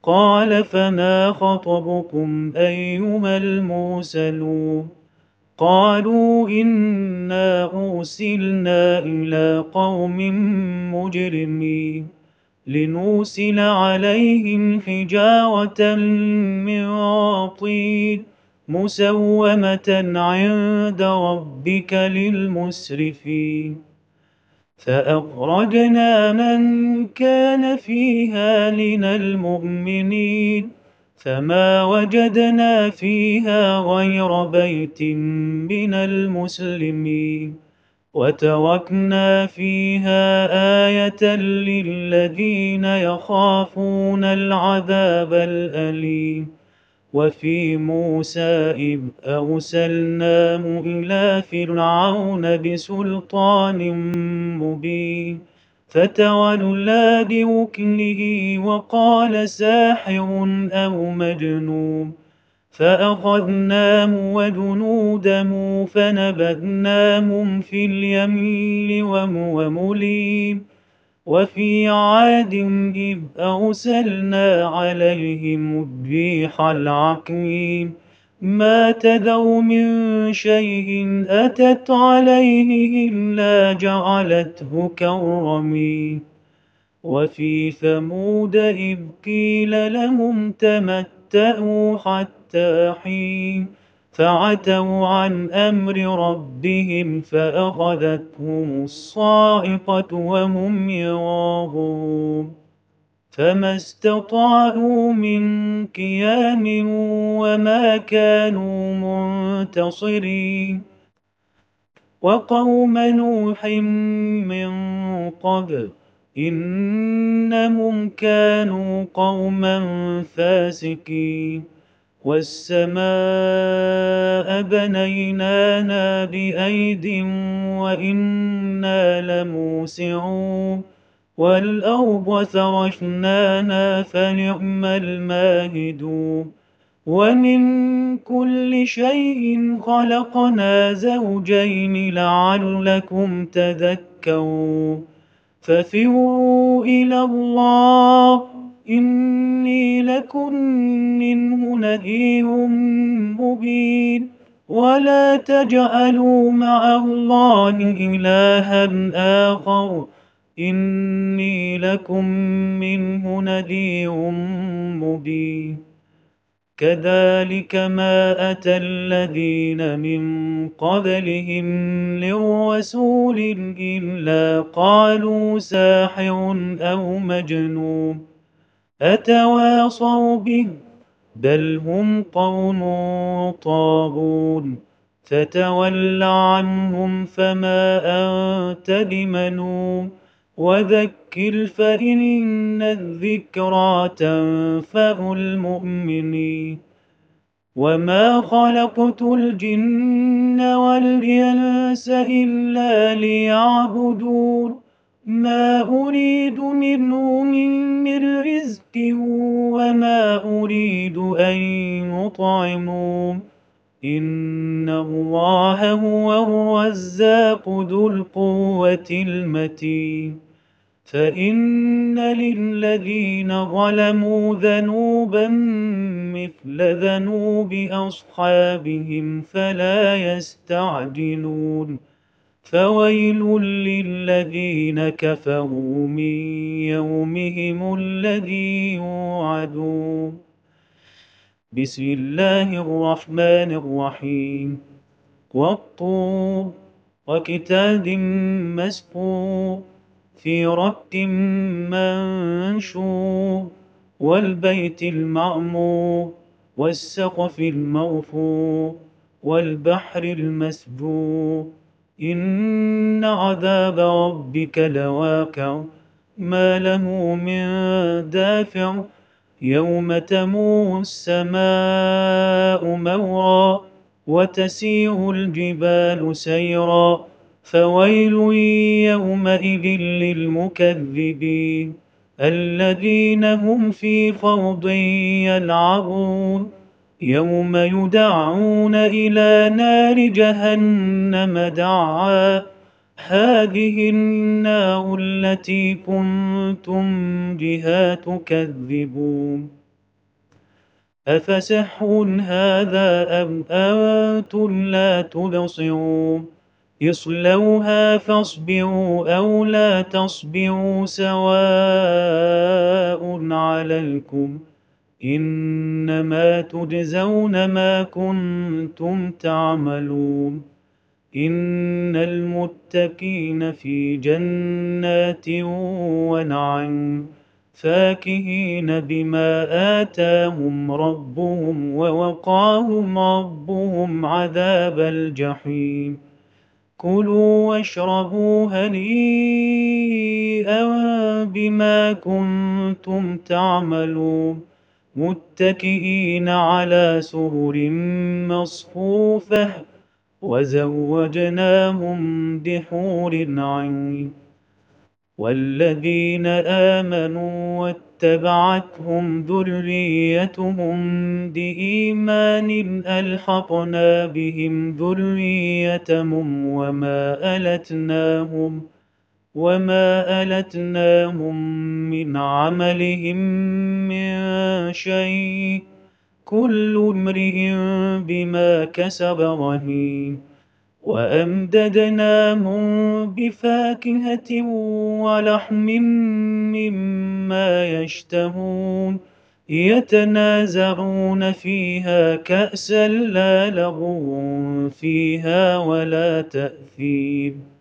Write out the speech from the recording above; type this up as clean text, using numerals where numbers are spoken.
قال فما خطبكم أيها المرسلون قالوا إنا أرسلنا إلى قوم مجرمين لنرسل عليهم حجارة من طين مسومة عند ربك للمسرفين فأخرجنا من كان فيها من المؤمنين فما وجدنا فيها غير بيت من المسلمين وتركنا فيها آية للذين يخافون العذاب الأليم وفي موسى إذ أرسلناه إلى فرعون بسلطان مبين فتولى بركنه وقال ساحر أو مجنون فأخذناه وجنوده فنبذناهم في اليمين وهو مليم وفي عاد إذ أرسلنا عليهم الريح العقيم ما تذر من شيء أتت عليه إلا جعلته كالرميم وفي ثمود إذ قيل لهم تمتعوا حتى حين فعتوا عن أمر ربهم فأخذتهم الصاعقة وهم ينظرون فما استطاعوا من قيام وما كانوا منتصرين وقوم نوح من قبل إنهم كانوا قوما فاسقين والسماء بنيناها بأيد وإنا لموسعون والأرض فرشناها فنعم الماهدون ومن كل شيء خلقنا زوجين لعلكم تذكرون ففروا إلى الله إني لكم منه نذير مبين ولا تجعلوا مع الله إلها آخر إني لكم منه نذير مبين كذلك ما أتى الذين من قبلهم لرسول إلا قالوا ساحر أو مجنون أتواصوا به بل هم قوم طاغون فتول عنهم فما أنت بملوم وذكر فإن الذكرى تنفع المؤمنين وما خلقت الجن والإنس إلا ليعبدون ما أريد منهم من رزق وما أريد أن يطعمون إن الله هو الرزاق ذو القوة المتين فإن للذين ظلموا ذنوبا مثل ذنوب أصحابهم فلا يستعجلون فويل للذين كفروا من يومهم الذي يوعدون بسم الله الرحمن الرحيم والطور وكتاب مسطور في رق منشور والبيت المعمور والسقف المرفوع والبحر المسجور إن عذاب ربك لواقع ما له من دافع يوم تمور السماء مورا وتسير الجبال سيرا فويل يومئذ للمكذبين الذين هم في خوض يلعبون يوم يدعون إلى نار جهنم دعا هذه النار التي كنتم بها تكذبون أفسحر هذا أم أنتم لا تبصرون اصلوها فاصبروا أو لا تصبروا سواء عليكم إنما تجزون ما كنتم تعملون إن المتقين في جنات ونعيم فاكهين بما آتاهم ربهم ووقاهم ربهم عذاب الجحيم كلوا واشربوا هنيئا بما كنتم تعملون متكئين على سرر مصفوفة وزوجناهم بحور عين والذين آمنوا واتبعتهم ذريتهم بإيمان ألحقنا بهم ذريتهم وما ألتناهم من عملهم من شيء كل امرئ بما كسب رهين وأمددناهم بفاكهة ولحم مما يشتهون يتنازعون فيها كأسا لا لغو فيها ولا تأثيم